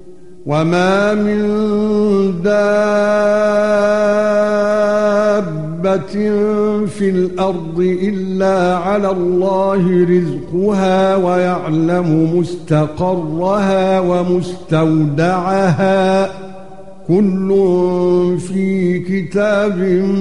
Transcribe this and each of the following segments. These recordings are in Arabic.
وما من دابة في الأرض إلا على الله رزقها ويعلم مستقرها ومستودعها كل في كتاب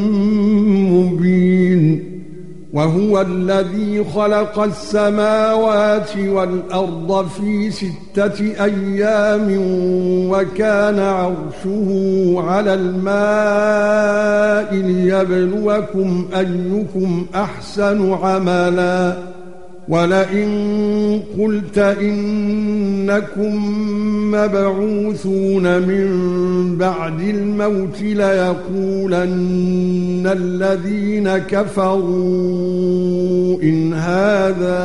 مبين وهو الذي خلق السماوات والأرض في 6 أيام وكان عرشه على الماء ليبلوكم أيكم أحسن عملا ولئن قلت إنكم مبعوثون من بعد الموت ليقولن الذين كفروا إن هذا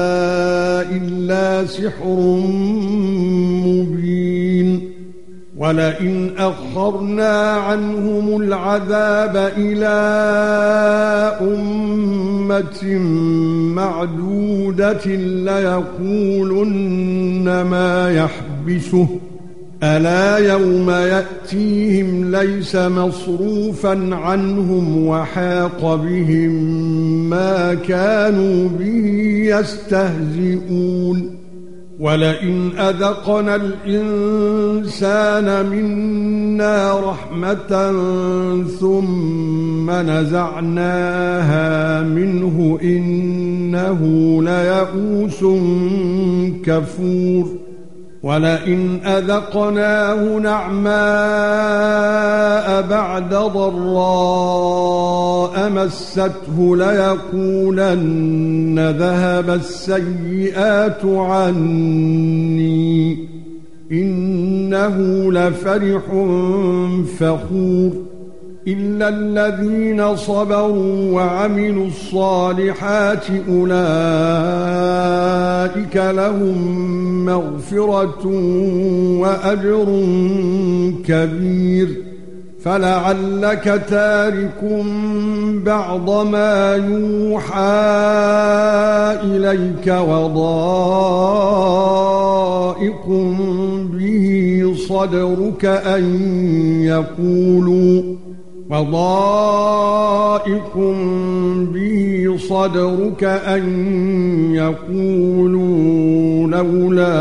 إلا سحر مبين ولئن أخرنا عنهم العذاب إلى أمة معدودة ليقولن ما يحبسه ألا يوم يأتيهم ليس مصروفا عنهم وحاق بهم ما كانوا به يستهزئون ولئن أذقنا الإنسان منا رحمة ثم نزعناها منه إنه ليئوس كفور ولئن أذقناه نعماء بعد ضراء مسته ليقولن ذهب السيئات عني إنه لفرح فخور إلا الذين صبروا وعملوا الصالحات أولئك لهم مغفرة وأجر كبير فلعلك تارك بعض ما يوحى إليك وضائق به صدرك أن يقولوا لولا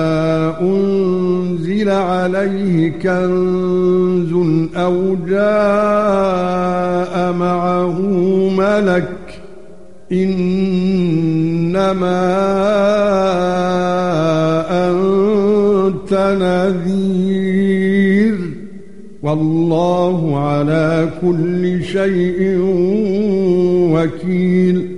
أنزل عليه كنز أو جاء معه ملك إنما أنت نذير والله على كل شيء وكيل